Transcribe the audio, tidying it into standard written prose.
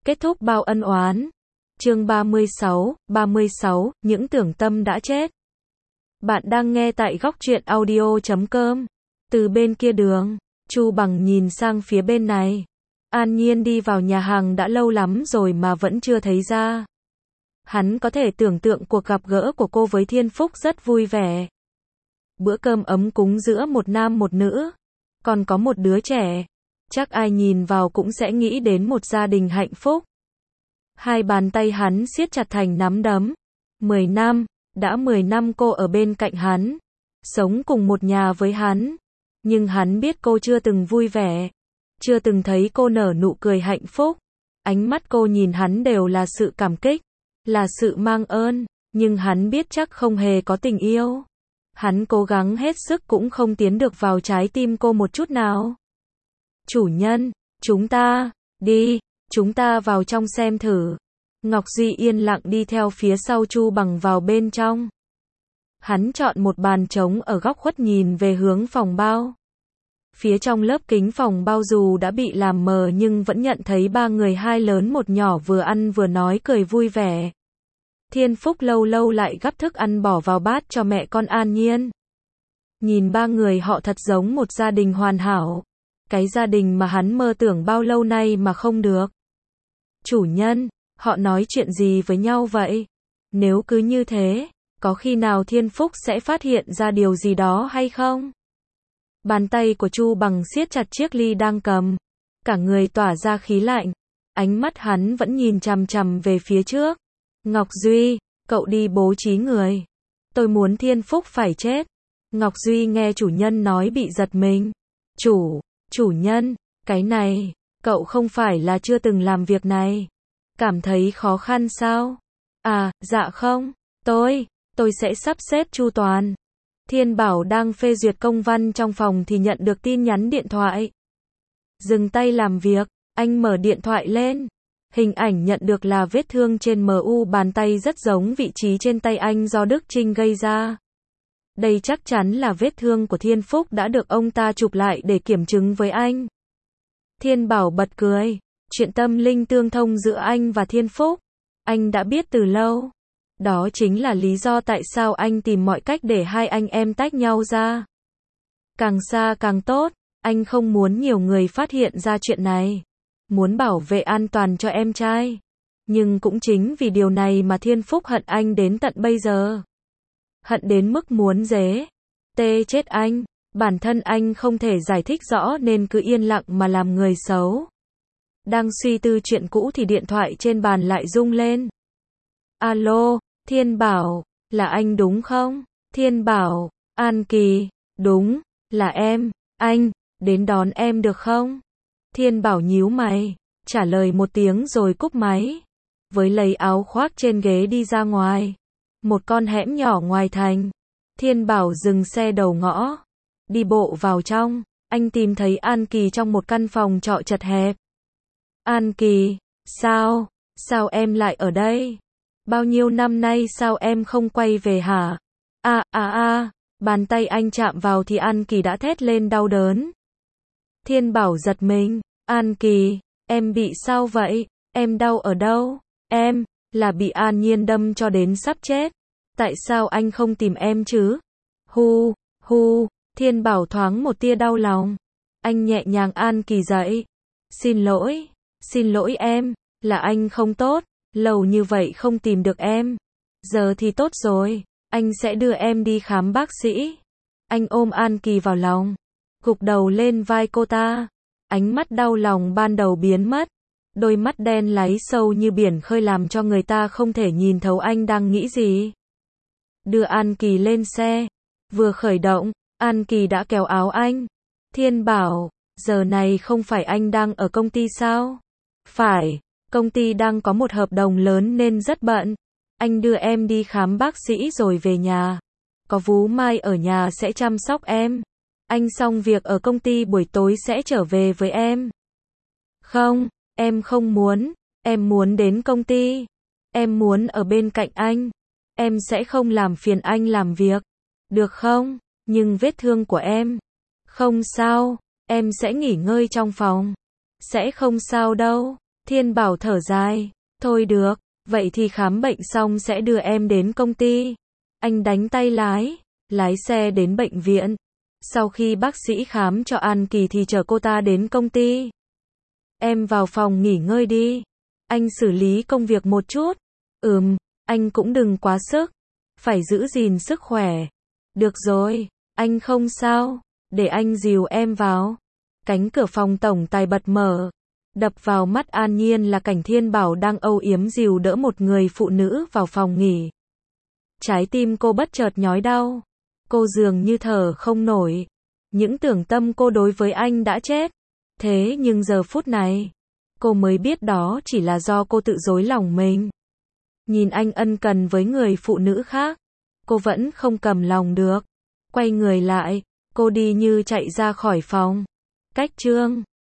Kết thúc bao ân oán. Chương 36, những tưởng tâm đã chết. Bạn đang nghe tại góc truyện audio.com. Từ bên kia đường, Chu Bằng nhìn sang phía bên này. An Nhiên đi vào nhà hàng đã lâu lắm rồi mà vẫn chưa thấy ra. Hắn có thể tưởng tượng cuộc gặp gỡ của cô với Thiên Phúc rất vui vẻ. Bữa cơm ấm cúng giữa một nam một nữ, còn có một đứa trẻ. Chắc ai nhìn vào cũng sẽ nghĩ đến một gia đình hạnh phúc. Hai bàn tay hắn siết chặt thành nắm đấm. 10 năm, đã 10 năm cô ở bên cạnh hắn, sống cùng một nhà với hắn. Nhưng hắn biết cô chưa từng vui vẻ, chưa từng thấy cô nở nụ cười hạnh phúc. Ánh mắt cô nhìn hắn đều là sự cảm kích, là sự mang ơn, nhưng hắn biết chắc không hề có tình yêu. Hắn cố gắng hết sức cũng không tiến được vào trái tim cô một chút nào. Chủ nhân, chúng ta, đi, chúng ta vào trong xem thử. Ngọc Duy yên lặng đi theo phía sau Chu Bằng vào bên trong. Hắn chọn một bàn trống ở góc khuất nhìn về hướng phòng bao. Phía trong lớp kính phòng bao dù đã bị làm mờ nhưng vẫn nhận thấy ba người hai lớn một nhỏ vừa ăn vừa nói cười vui vẻ. Thiên Phúc lâu lâu lại gắp thức ăn bỏ vào bát cho mẹ con An Nhiên. Nhìn ba người họ thật giống một gia đình hoàn hảo. Cái gia đình mà hắn mơ tưởng bao lâu nay mà không được. Chủ nhân, họ nói chuyện gì với nhau vậy? Nếu cứ như thế, có khi nào Thiên Phúc sẽ phát hiện ra điều gì đó hay không? Bàn tay của Chu Bằng siết chặt chiếc ly đang cầm. Cả người tỏa ra khí lạnh. Ánh mắt hắn vẫn nhìn chằm chằm về phía trước. Ngọc Duy, cậu đi bố trí người. Tôi muốn Thiên Phúc phải chết. Ngọc Duy nghe chủ nhân nói bị giật mình. Chủ nhân, cái này, cậu không phải là chưa từng làm việc này. Cảm thấy khó khăn sao? À, dạ không, tôi sẽ sắp xếp chu toàn. Thiên Bảo đang phê duyệt công văn trong phòng thì nhận được tin nhắn điện thoại. Dừng tay làm việc, anh mở điện thoại lên. Hình ảnh nhận được là vết thương trên mu bàn tay rất giống vị trí trên tay anh do Đức Trinh gây ra. Đây chắc chắn là vết thương của Thiên Phúc đã được ông ta chụp lại để kiểm chứng với anh. Thiên Bảo bật cười. Chuyện tâm linh tương thông giữa anh và Thiên Phúc, anh đã biết từ lâu. Đó chính là lý do tại sao anh tìm mọi cách để hai anh em tách nhau ra. Càng xa càng tốt, anh không muốn nhiều người phát hiện ra chuyện này. Muốn bảo vệ an toàn cho em trai. Nhưng cũng chính vì điều này mà Thiên Phúc hận anh đến tận bây giờ. Hận đến mức muốn tê chết anh. Bản thân anh không thể giải thích rõ nên cứ yên lặng mà làm người xấu. Đang suy tư chuyện cũ thì điện thoại trên bàn lại rung lên. Alo, Thiên Bảo, là anh đúng không? Thiên Bảo, An Kỳ, đúng, là em, anh, đến đón em được không? Thiên Bảo nhíu mày, trả lời một tiếng rồi cúp máy. Với lấy áo khoác trên ghế đi ra ngoài. Một con hẻm nhỏ ngoài thành. Thiên Bảo dừng xe đầu ngõ. Đi bộ vào trong, anh tìm thấy An Kỳ trong một căn phòng trọ chật hẹp. An Kỳ, sao em lại ở đây? Bao nhiêu năm nay sao em không quay về hả? Bàn tay anh chạm vào thì An Kỳ đã thét lên đau đớn. Thiên Bảo giật mình, An Kỳ, em bị sao vậy? Em đau ở đâu? Em, là bị An Nhiên đâm cho đến sắp chết. Tại sao anh không tìm em chứ? Thiên Bảo thoáng một tia đau lòng. Anh nhẹ nhàng An Kỳ dậy. Xin lỗi em, là anh không tốt, lâu như vậy không tìm được em. Giờ thì tốt rồi, anh sẽ đưa em đi khám bác sĩ. Anh ôm An Kỳ vào lòng, gục đầu lên vai cô ta. Ánh mắt đau lòng ban đầu biến mất. Đôi mắt đen láy sâu như biển khơi làm cho người ta không thể nhìn thấu anh đang nghĩ gì. Đưa An Kỳ lên xe. Vừa khởi động, An Kỳ đã kéo áo anh. Thiên Bảo, giờ này không phải anh đang ở công ty sao? Phải, công ty đang có một hợp đồng lớn nên rất bận. Anh đưa em đi khám bác sĩ rồi về nhà. Có Vú Mai ở nhà sẽ chăm sóc em. Anh xong việc ở công ty buổi tối sẽ trở về với em. Không, em không muốn. Em muốn đến công ty. Em muốn ở bên cạnh anh. Em sẽ không làm phiền anh làm việc. Được không? Nhưng vết thương của em. Không sao, em sẽ nghỉ ngơi trong phòng. Sẽ không sao đâu. Thiên Bảo thở dài. Thôi được, vậy thì khám bệnh xong sẽ đưa em đến công ty. Anh đánh tay lái xe đến bệnh viện. Sau khi bác sĩ khám cho An Kỳ thì chở cô ta đến công ty. Em vào phòng nghỉ ngơi đi. Anh xử lý công việc một chút. Anh cũng đừng quá sức. Phải giữ gìn sức khỏe. Được rồi, anh không sao. Để anh dìu em vào. Cánh cửa phòng tổng tài bật mở. Đập vào mắt An Nhiên là cảnh Thiên Bảo đang âu yếm dìu đỡ một người phụ nữ vào phòng nghỉ. Trái tim cô bất chợt nhói đau. Cô dường như thở không nổi. Những tưởng tâm cô đối với anh đã chết. Thế nhưng giờ phút này, cô mới biết đó chỉ là do cô tự dối lòng mình. Nhìn anh ân cần với người phụ nữ khác, cô vẫn không cầm lòng được. Quay người lại, cô đi như chạy ra khỏi phòng. Cách chương